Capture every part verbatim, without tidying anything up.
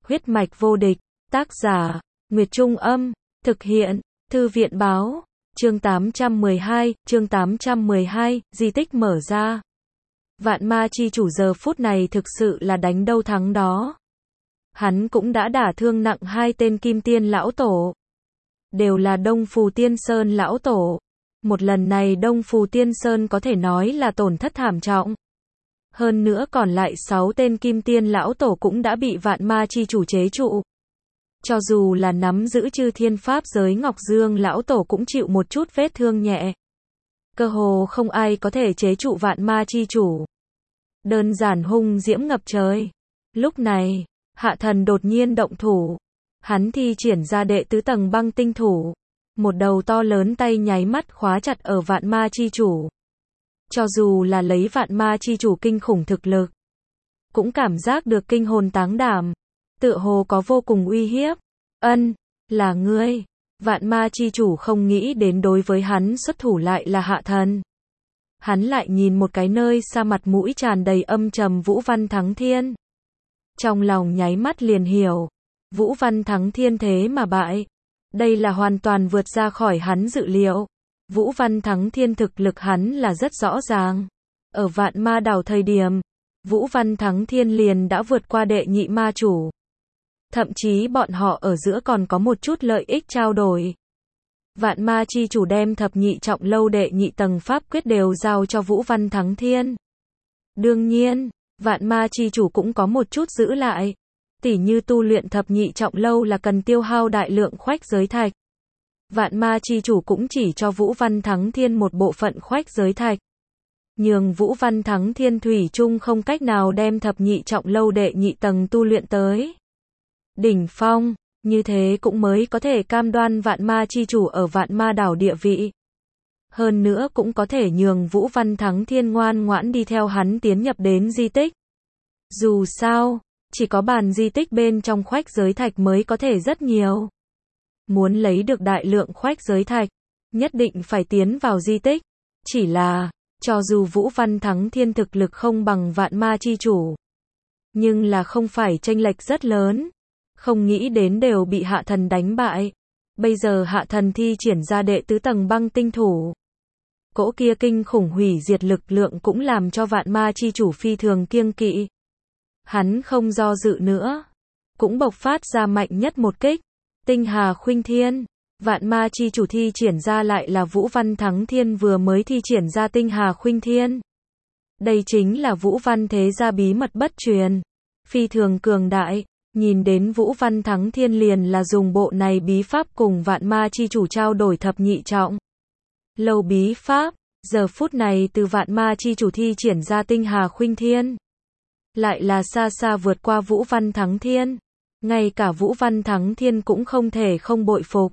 Huyết mạch vô địch, tác giả, Nguyệt Trung Âm, thực hiện, Thư viện Báo, chương tám trăm mười hai, chương tám trăm mười hai, di tích mở ra. Vạn ma chi chủ giờ phút này thực sự là đánh đâu thắng đó. Hắn cũng đã đả thương nặng hai tên kim tiên lão tổ. Đều là Đông Phù Tiên Sơn lão tổ. Một lần này Đông Phù Tiên Sơn có thể nói là tổn thất thảm trọng. Hơn nữa còn lại sáu tên kim tiên lão tổ cũng đã bị vạn ma chi chủ chế trụ. Cho dù là nắm giữ chư thiên pháp giới Ngọc Dương lão tổ cũng chịu một chút vết thương nhẹ. Cơ hồ không ai có thể chế trụ vạn ma chi chủ. Đơn giản hung diễm ngập trời. Lúc này, Hạ Thần đột nhiên động thủ. Hắn thi triển ra đệ tứ tầng băng tinh thủ. Một đầu to lớn tay nháy mắt khóa chặt ở vạn ma chi chủ. Cho dù là lấy vạn ma chi chủ kinh khủng thực lực, cũng cảm giác được kinh hồn táng đảm. Tựa hồ có vô cùng uy hiếp. Ân, là ngươi. Vạn ma chi chủ không nghĩ đến đối với hắn xuất thủ lại là Hạ Thần. Hắn lại nhìn một cái nơi xa mặt mũi tràn đầy âm trầm Vũ Văn Thắng Thiên. Trong lòng nháy mắt liền hiểu. Vũ Văn Thắng Thiên thế mà bại. Đây là hoàn toàn vượt ra khỏi hắn dự liệu. Vũ Văn Thắng Thiên thực lực hắn là rất rõ ràng. Ở vạn ma đảo thời điểm, Vũ Văn Thắng Thiên liền đã vượt qua đệ nhị ma chủ. Thậm chí bọn họ ở giữa còn có một chút lợi ích trao đổi. Vạn ma chi chủ đem thập nhị trọng lâu đệ nhị tầng pháp quyết đều giao cho Vũ Văn Thắng Thiên. Đương nhiên, vạn ma chi chủ cũng có một chút giữ lại. Tỉ như tu luyện thập nhị trọng lâu là cần tiêu hao đại lượng khoách giới thạch. Vạn ma chi chủ cũng chỉ cho Vũ Văn Thắng Thiên một bộ phận khoách giới thạch. Nhường Vũ Văn Thắng Thiên thủy chung không cách nào đem thập nhị trọng lâu đệ nhị tầng tu luyện tới đỉnh phong, như thế cũng mới có thể cam đoan vạn ma chi chủ ở vạn ma đảo địa vị. Hơn nữa cũng có thể nhường Vũ Văn Thắng Thiên ngoan ngoãn đi theo hắn tiến nhập đến di tích. Dù sao, chỉ có bàn di tích bên trong khoách giới thạch mới có thể rất nhiều. Muốn lấy được đại lượng khoách giới thạch, nhất định phải tiến vào di tích. Chỉ là, cho dù Vũ Văn Thắng Thiên thực lực không bằng vạn ma chi chủ, nhưng là không phải chênh lệch rất lớn. Không nghĩ đến đều bị Hạ Thần đánh bại. Bây giờ Hạ Thần thi triển ra đệ tứ tầng băng tinh thủ. Cỗ kia kinh khủng hủy diệt lực lượng cũng làm cho vạn ma chi chủ phi thường kiêng kỵ. Hắn không do dự nữa, cũng bộc phát ra mạnh nhất một kích. Tinh Hà Khuynh Thiên. Vạn ma chi chủ thi triển ra lại là Vũ Văn Thắng Thiên vừa mới thi triển ra Tinh Hà Khuynh Thiên. Đây chính là Vũ Văn thế gia bí mật bất truyền. Phi thường cường đại. Nhìn đến Vũ Văn Thắng Thiên liền là dùng bộ này bí pháp cùng vạn ma chi chủ trao đổi thập nhị trọng lâu bí pháp. Giờ phút này từ vạn ma chi chủ thi triển ra Tinh Hà Khuynh Thiên, lại là xa xa vượt qua Vũ Văn Thắng Thiên. Ngay cả Vũ Văn Thắng Thiên cũng không thể không bội phục.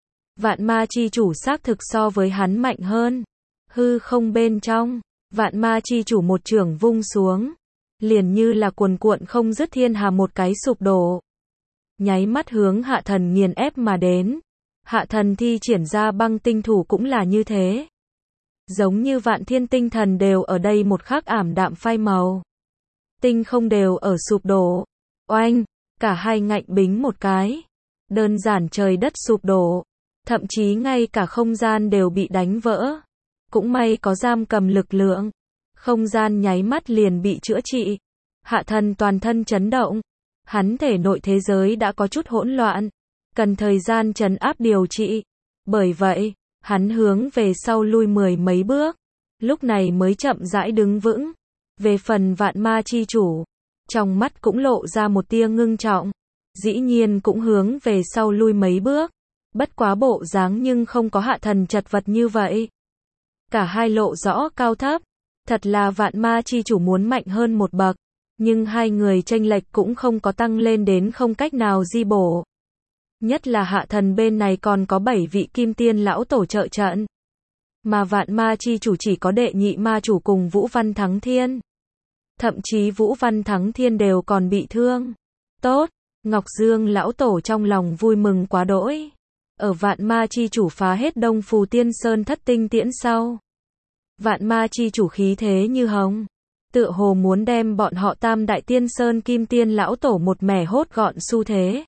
Vạn ma chi chủ xác thực so với hắn mạnh hơn. Hư không bên trong, vạn ma chi chủ một chưởng vung xuống, liền như là cuồn cuộn không dứt thiên hà một cái sụp đổ. Nháy mắt hướng Hạ Thần nghiền ép mà đến. Hạ Thần thi triển ra băng tinh thủ cũng là như thế. Giống như vạn thiên tinh thần đều ở đây một khắc ảm đạm phai màu. Tinh không đều ở sụp đổ. Oanh, cả hai ngạnh bính một cái. Đơn giản trời đất sụp đổ. Thậm chí ngay cả không gian đều bị đánh vỡ. Cũng may có giam cầm lực lượng. Không gian nháy mắt liền bị chữa trị. Hạ Thần toàn thân chấn động. Hắn thể nội thế giới đã có chút hỗn loạn. Cần thời gian trấn áp điều trị. Bởi vậy, hắn hướng về sau lui mười mấy bước. Lúc này mới chậm rãi đứng vững. Về phần vạn ma chi chủ, trong mắt cũng lộ ra một tia ngưng trọng. Dĩ nhiên cũng hướng về sau lui mấy bước. Bất quá bộ dáng nhưng không có Hạ Thần chật vật như vậy. Cả hai lộ rõ cao thấp. Thật là vạn ma chi chủ muốn mạnh hơn một bậc. Nhưng hai người chênh lệch cũng không có tăng lên đến không cách nào di bổ. Nhất là Hạ Thần bên này còn có bảy vị kim tiên lão tổ trợ trận. Mà vạn ma chi chủ chỉ có đệ nhị ma chủ cùng Vũ Văn Thắng Thiên. Thậm chí Vũ Văn Thắng Thiên đều còn bị thương. Tốt, Ngọc Dương lão tổ trong lòng vui mừng quá đỗi. Ở vạn ma chi chủ phá hết Đông Phù Tiên Sơn thất tinh tiễn sau, vạn ma chi chủ khí thế như hồng. tựa hồ muốn đem bọn họ Tam Đại Tiên Sơn Kim Tiên lão tổ một mẻ hốt gọn xu thế.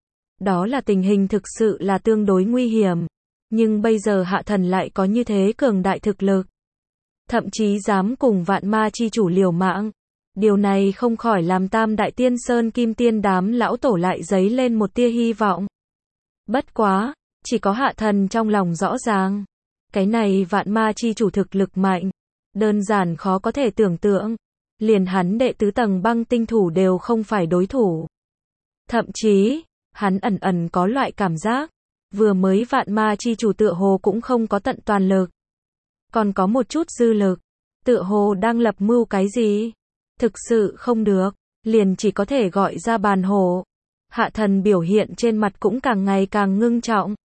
Đó là tình hình thực sự là tương đối nguy hiểm, nhưng bây giờ Hạ Thần lại có như thế cường đại thực lực, thậm chí dám cùng Vạn Ma chi chủ liều mạng. Điều này không khỏi làm Tam Đại Tiên Sơn Kim Tiên đám lão tổ lại dấy lên một tia hy vọng. Bất quá, chỉ có Hạ Thần trong lòng rõ ràng, cái này Vạn Ma chi chủ thực lực mạnh, đơn giản khó có thể tưởng tượng, liền hắn đệ tứ tầng băng tinh thủ đều không phải đối thủ. Thậm chí, hắn ẩn ẩn có loại cảm giác, vừa mới Vạn Ma chi chủ tựa hồ cũng không có tận toàn lực, còn có một chút dư lực, tựa hồ đang lập mưu cái gì. Thực sự không được, liền chỉ có thể gọi ra bàn hổ. Hạ Thần biểu hiện trên mặt cũng càng ngày càng ngưng trọng.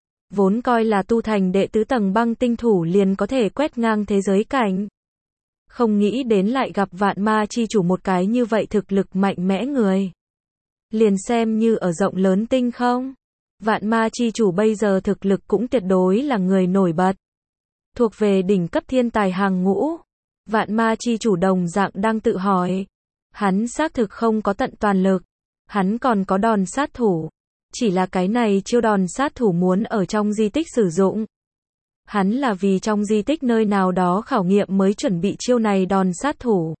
Vốn coi là tu thành đệ tứ tầng băng tinh thủ liền có thể quét ngang thế giới cảnh. Không nghĩ đến lại gặp Vạn Ma chi chủ một cái như vậy thực lực mạnh mẽ người. Liền xem như ở rộng lớn tinh không. Vạn Ma chi chủ bây giờ thực lực cũng tuyệt đối là người nổi bật. Thuộc về đỉnh cấp thiên tài hàng ngũ. Vạn Ma chi chủ đồng dạng đang tự hỏi. Hắn xác thực không có tận toàn lực. Hắn còn có đòn sát thủ. Chỉ là cái này chiêu đòn sát thủ muốn ở trong di tích sử dụng. Hắn là vì trong di tích nơi nào đó khảo nghiệm mới chuẩn bị chiêu này đòn sát thủ.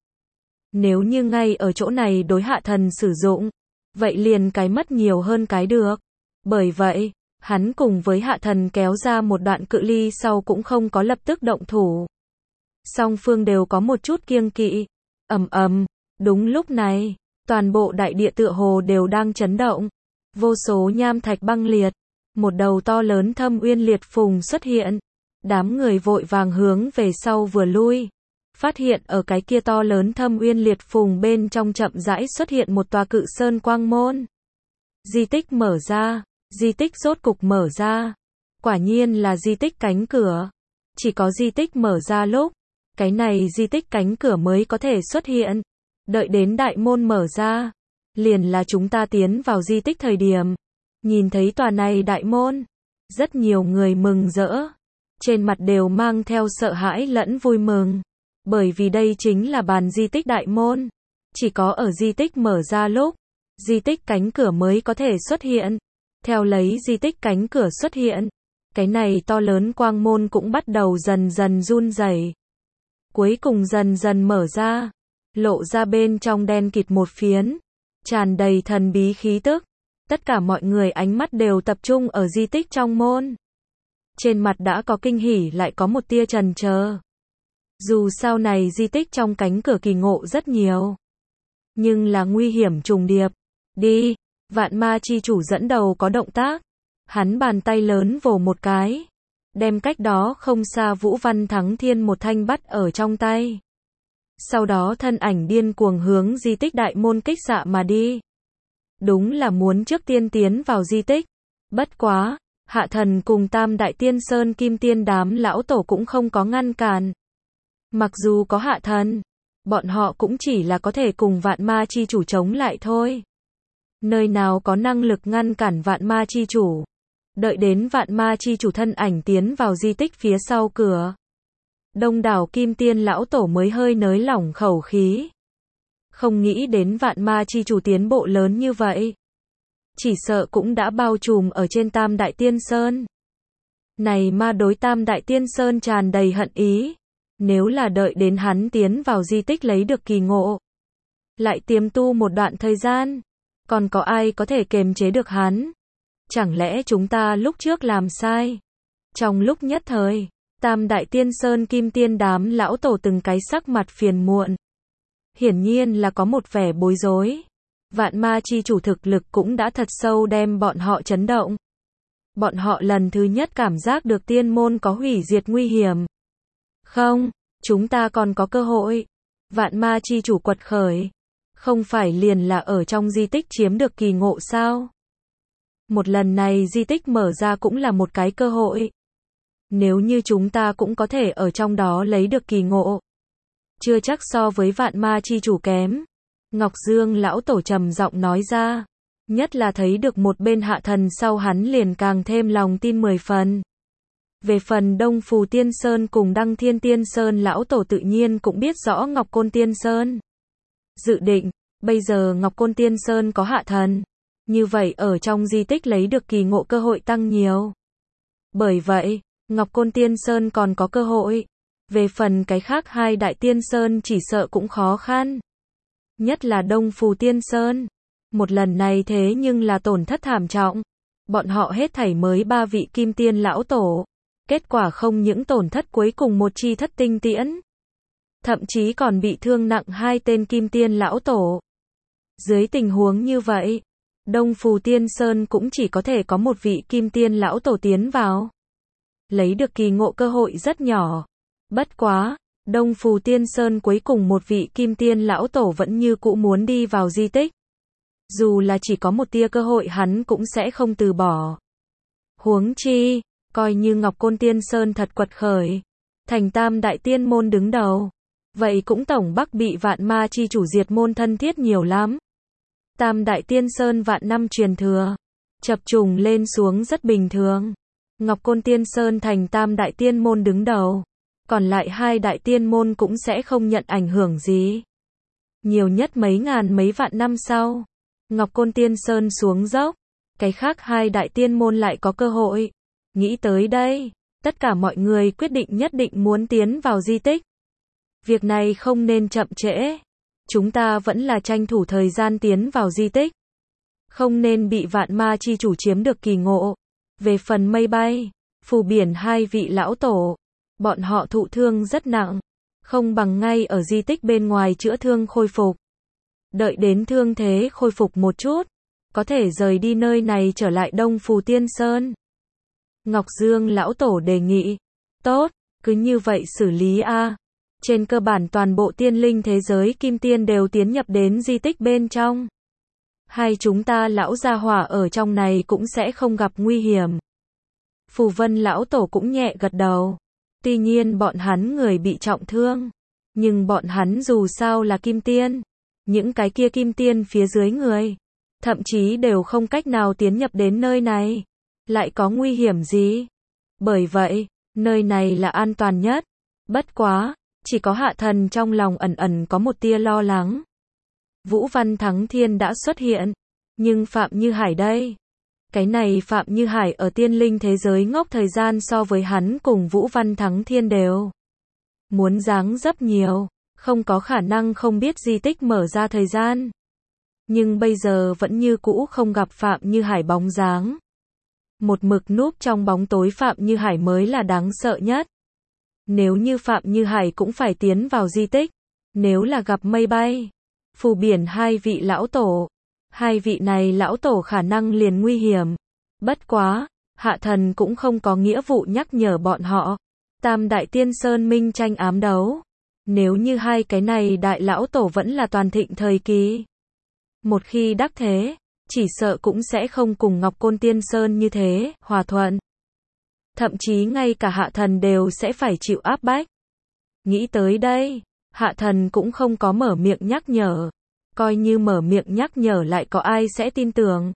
Nếu như ngay ở chỗ này đối Hạ Thần sử dụng, vậy liền cái mất nhiều hơn cái được. Bởi vậy, hắn cùng với Hạ Thần kéo ra một đoạn cự ly sau cũng không có lập tức động thủ. Song phương đều có một chút kiêng kỵ. Ầm ầm, đúng lúc này, toàn bộ đại địa tựa hồ đều đang chấn động. Vô số nham thạch băng liệt, một đầu to lớn thâm uyên liệt phùng xuất hiện. Đám người vội vàng hướng về sau vừa lui, phát hiện ở cái kia to lớn thâm uyên liệt phùng bên trong chậm rãi xuất hiện một tòa cự sơn quang môn. Di tích mở ra, di tích rốt cục mở ra. Quả nhiên là di tích cánh cửa. Chỉ có di tích mở ra lúc, cái này di tích cánh cửa mới có thể xuất hiện. Đợi đến đại môn mở ra, liền là chúng ta tiến vào di tích thời điểm. Nhìn thấy tòa này đại môn, rất nhiều người mừng rỡ. Trên mặt đều mang theo sợ hãi lẫn vui mừng. Bởi vì đây chính là bàn di tích đại môn. Chỉ có ở di tích mở ra lúc, di tích cánh cửa mới có thể xuất hiện. Theo lấy di tích cánh cửa xuất hiện, cái này to lớn quang môn cũng bắt đầu dần dần run rẩy. Cuối cùng dần dần mở ra, lộ ra bên trong đen kịt một phiến, tràn đầy thần bí khí tức. Tất cả mọi người ánh mắt đều tập trung ở di tích trong môn. Trên mặt đã có kinh hỉ lại có một tia chần chờ. Dù sau này di tích trong cánh cửa kỳ ngộ rất nhiều, nhưng là nguy hiểm trùng điệp. Đi, Vạn Ma chi chủ dẫn đầu có động tác. Hắn bàn tay lớn vồ một cái, đem cách đó không xa Vũ Văn Thắng Thiên một thanh bắt ở trong tay. Sau đó thân ảnh điên cuồng hướng di tích đại môn kích xạ mà đi. Đúng là muốn trước tiên tiến vào di tích. Bất quá, Hạ Thần cùng Tam Đại Tiên Sơn Kim Tiên đám lão tổ cũng không có ngăn cản. Mặc dù có Hạ Thần, bọn họ cũng chỉ là có thể cùng Vạn Ma chi chủ chống lại thôi. Nơi nào có năng lực ngăn cản Vạn Ma chi chủ. Đợi đến Vạn Ma chi chủ thân ảnh tiến vào di tích phía sau cửa, đông đảo Kim Tiên lão tổ mới hơi nới lỏng khẩu khí. Không nghĩ đến Vạn Ma chi chủ tiến bộ lớn như vậy. Chỉ sợ cũng đã bao trùm ở trên Tam Đại Tiên Sơn. Này ma đối Tam Đại Tiên Sơn tràn đầy hận ý. Nếu là đợi đến hắn tiến vào di tích lấy được kỳ ngộ, lại tiềm tu một đoạn thời gian, còn có ai có thể kiềm chế được hắn? Chẳng lẽ chúng ta lúc trước làm sai? Trong lúc nhất thời, Tam Đại Tiên Sơn Kim Tiên đám lão tổ từng cái sắc mặt phiền muộn. Hiển nhiên là có một vẻ bối rối. Vạn Ma chi chủ thực lực cũng đã thật sâu đem bọn họ chấn động. Bọn họ lần thứ nhất cảm giác được tiên môn có hủy diệt nguy hiểm. Không, chúng ta còn có cơ hội. Vạn Ma chi chủ quật khởi. Không phải liền là ở trong di tích chiếm được kỳ ngộ sao? Một lần này di tích mở ra cũng là một cái cơ hội. Nếu như chúng ta cũng có thể ở trong đó lấy được kỳ ngộ, chưa chắc so với Vạn Ma chi chủ kém. Ngọc Dương lão tổ trầm giọng nói ra. Nhất là thấy được một bên Hạ Thần sau hắn liền càng thêm lòng tin mười phần. Về phần Đông Phù Tiên Sơn cùng Đăng Thiên Tiên Sơn lão tổ tự nhiên cũng biết rõ Ngọc Côn Tiên Sơn. Dự định, bây giờ Ngọc Côn Tiên Sơn có hạ thần. Như vậy ở trong di tích lấy được kỳ ngộ cơ hội tăng nhiều. Bởi vậy, Ngọc Côn Tiên Sơn còn có cơ hội. Về phần cái khác hai đại tiên sơn chỉ sợ cũng khó khăn. Nhất là Đông Phù Tiên Sơn. Một lần này thế nhưng là tổn thất thảm trọng. Bọn họ hết thảy mới ba vị kim tiên lão tổ. Kết quả không những tổn thất cuối cùng một chi thất tinh tiễn. Thậm chí còn bị thương nặng hai tên kim tiên lão tổ. Dưới tình huống như vậy, Đông Phù Tiên Sơn cũng chỉ có thể có một vị kim tiên lão tổ tiến vào. Lấy được kỳ ngộ cơ hội rất nhỏ. Bất quá, Đông Phù Tiên Sơn cuối cùng một vị kim tiên lão tổ vẫn như cũ muốn đi vào di tích. Dù là chỉ có một tia cơ hội hắn cũng sẽ không từ bỏ. Huống chi, coi như Ngọc Côn Tiên Sơn thật quật khởi, thành tam đại tiên môn đứng đầu, vậy cũng tổng bắc bị vạn ma chi chủ diệt môn thân thiết nhiều lắm. Tam đại tiên sơn vạn năm truyền thừa, chập trùng lên xuống rất bình thường. Ngọc Côn Tiên Sơn thành tam đại tiên môn đứng đầu, còn lại hai đại tiên môn cũng sẽ không nhận ảnh hưởng gì. Nhiều nhất mấy ngàn mấy vạn năm sau, Ngọc Côn Tiên Sơn xuống dốc, cái khác hai đại tiên môn lại có cơ hội. Nghĩ tới đây, tất cả mọi người quyết định nhất định muốn tiến vào di tích. Việc này không nên chậm trễ. Chúng ta vẫn là tranh thủ thời gian tiến vào di tích. Không nên bị vạn ma chi chủ chiếm được kỳ ngộ. Về phần mây bay, phù biển hai vị lão tổ, bọn họ thụ thương rất nặng. Không bằng ngay ở di tích bên ngoài chữa thương khôi phục. Đợi đến thương thế khôi phục một chút, có thể rời đi nơi này trở lại Đông Phù Tiên Sơn. Ngọc Dương lão tổ đề nghị. Tốt, cứ như vậy xử lý a. Trên cơ bản toàn bộ tiên linh thế giới kim tiên đều tiến nhập đến di tích bên trong. Hai chúng ta lão gia hỏa ở trong này cũng sẽ không gặp nguy hiểm. Phù Vân lão tổ cũng nhẹ gật đầu. Tuy nhiên bọn hắn người bị trọng thương, nhưng bọn hắn dù sao là kim tiên. Những cái kia kim tiên phía dưới người, thậm chí đều không cách nào tiến nhập đến nơi này. Lại có nguy hiểm gì? Bởi vậy, nơi này là an toàn nhất. Bất quá, chỉ có hạ thần trong lòng ẩn ẩn có một tia lo lắng. Vũ Văn Thắng Thiên đã xuất hiện, nhưng Phạm Như Hải đây? Cái này Phạm Như Hải ở tiên linh thế giới ngốc thời gian so với hắn cùng Vũ Văn Thắng Thiên đều muốn dáng dấp nhiều, không có khả năng không biết di tích mở ra thời gian. Nhưng bây giờ vẫn như cũ không gặp Phạm Như Hải bóng dáng. Một mực núp trong bóng tối Phạm Như Hải mới là đáng sợ nhất. Nếu như Phạm Như Hải cũng phải tiến vào di tích, nếu là gặp mây bay, phù biển hai vị lão tổ, hai vị này lão tổ khả năng liền nguy hiểm. Bất quá, hạ thần cũng không có nghĩa vụ nhắc nhở bọn họ. Tam đại tiên sơn minh tranh ám đấu. Nếu như hai cái này đại lão tổ vẫn là toàn thịnh thời kỳ, một khi đắc thế, chỉ sợ cũng sẽ không cùng Ngọc Côn Tiên Sơn như thế, hòa thuận. Thậm chí ngay cả hạ thần đều sẽ phải chịu áp bách. Nghĩ tới đây, hạ thần cũng không có mở miệng nhắc nhở. Coi như mở miệng nhắc nhở lại có ai sẽ tin tưởng.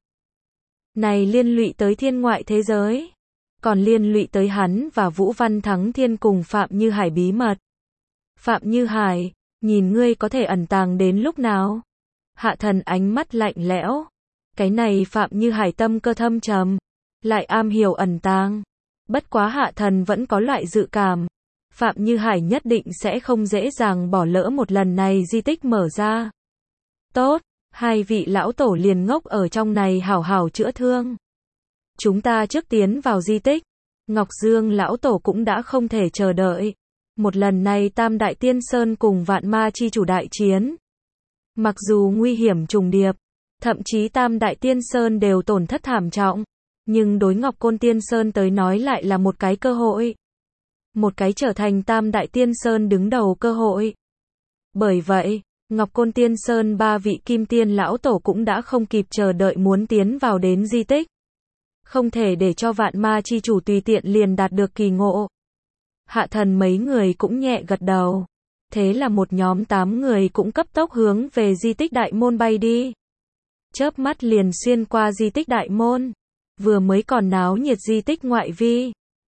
Này liên lụy tới thiên ngoại thế giới. Còn liên lụy tới hắn và Vũ Văn Thắng Thiên cùng Phạm Như Hải bí mật. Phạm Như Hải, nhìn ngươi có thể ẩn tàng đến lúc nào? Hạ thần ánh mắt lạnh lẽo. Cái này Phạm Như Hải tâm cơ thâm trầm, lại am hiểu ẩn tàng. Bất quá hạ thần vẫn có loại dự cảm. Phạm Như Hải nhất định sẽ không dễ dàng bỏ lỡ một lần này di tích mở ra. Tốt, hai vị lão tổ liền ngốc ở trong này hảo hảo chữa thương. Chúng ta trước tiến vào di tích. Ngọc Dương lão tổ cũng đã không thể chờ đợi. Một lần này Tam Đại Tiên Sơn cùng Vạn Ma Chi chủ đại chiến. Mặc dù nguy hiểm trùng điệp, thậm chí Tam Đại Tiên Sơn đều tổn thất thảm trọng, nhưng đối Ngọc Côn Tiên Sơn tới nói lại là một cái cơ hội. Một cái trở thành Tam Đại Tiên Sơn đứng đầu cơ hội. Bởi vậy, Ngọc Côn Tiên Sơn ba vị kim tiên lão tổ cũng đã không kịp chờ đợi muốn tiến vào đến di tích. Không thể để cho Vạn Ma Chi chủ tùy tiện liền đạt được kỳ ngộ. Hạ thần mấy người cũng nhẹ gật đầu. Thế là một nhóm tám người cũng cấp tốc hướng về di tích đại môn bay đi. Chớp mắt liền xuyên qua di tích đại môn. Vừa mới còn náo nhiệt di tích ngoại vi,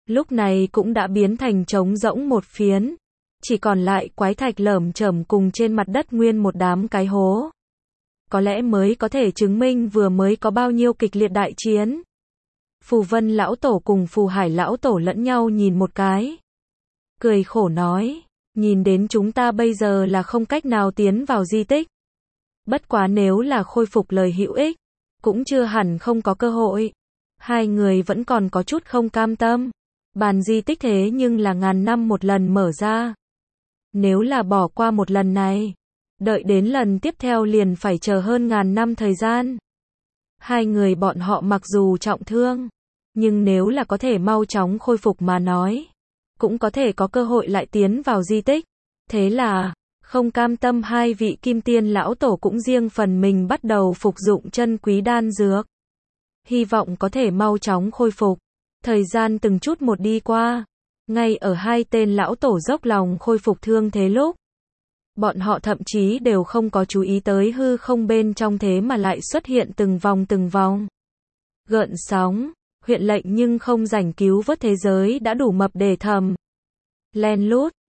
lúc này cũng đã biến thành trống rỗng một phiến, chỉ còn lại quái thạch lởm chởm cùng trên mặt đất nguyên một đám cái hố. Có lẽ mới có thể chứng minh vừa mới có bao nhiêu kịch liệt đại chiến. Phù Vân lão tổ cùng Phù Hải lão tổ lẫn nhau nhìn một cái. Cười khổ nói, nhìn đến chúng ta bây giờ là không cách nào tiến vào di tích. Bất quá nếu là khôi phục lời hữu ích, cũng chưa hẳn không có cơ hội. Hai người vẫn còn có chút không cam tâm. Bàn di tích thế nhưng là ngàn năm một lần mở ra. Nếu là bỏ qua một lần này, đợi đến lần tiếp theo liền phải chờ hơn ngàn năm thời gian. Hai người bọn họ mặc dù trọng thương, nhưng nếu là có thể mau chóng khôi phục mà nói, cũng có thể có cơ hội lại tiến vào di tích. Thế là, không cam tâm hai vị kim tiên lão tổ cũng riêng phần mình bắt đầu phục dụng chân quý đan dược. Hy vọng có thể mau chóng khôi phục. Thời gian từng chút một đi qua, ngay ở hai tên lão tổ dốc lòng khôi phục thương thế lúc, bọn họ thậm chí đều không có chú ý tới hư không bên trong thế mà lại xuất hiện từng vòng từng vòng gợn sóng, huyện lệnh nhưng không rảnh cứu vớt thế giới đã đủ mập để thầm. Len lút,